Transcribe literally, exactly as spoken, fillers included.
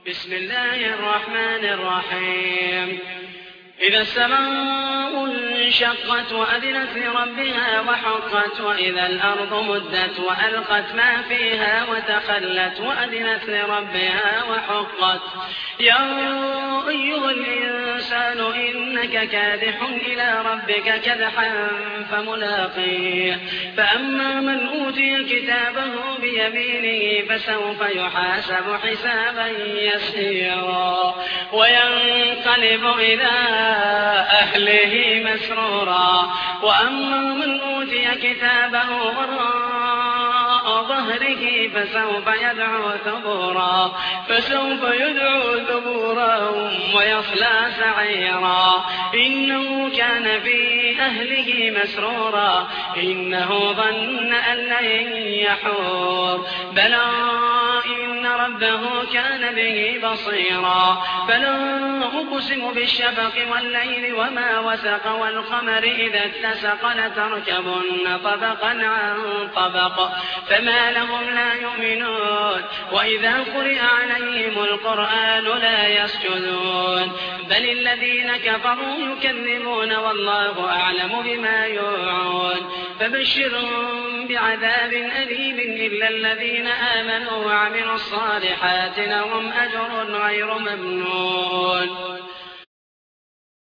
بسم الله الرحمن الرحيم إذا السماء انشقت وأذنت لربها وحقت وإذا الأرض مدت وألقت ما فيها وتخلت وأذنت لربها وحقت يا أيها الإنسان إنك كادح إلى ربك كدحا فملاقيه فأما من أوتي كتابه بيمينه فسوف يحاسب حسابا يسيرا وينقلب إلى أهله مسرورا وأما من أوتي كتابه وراء ظهره فسوف يدعو ثبورا فسوف يدعو ثبورا ويصلى سعيرا إنه كان في أهله مسرورا إنه ظن أن لن يحور بلى إن ربه كان به بصيرا فلا أقسم بالشفق والليل وما وسق والقمر إذا اتسق لتركبن طبقا عن طبق فما لهم لا يؤمنون وإذا قرئ عليهم القرآن لا يسجدون بل الذين كفروا يكذبون والله أعلم بما يوعون فبشرهم بعذاب أليم إلا الذين آمنوا وعملوا الصالحات لهم أجر غير ممنون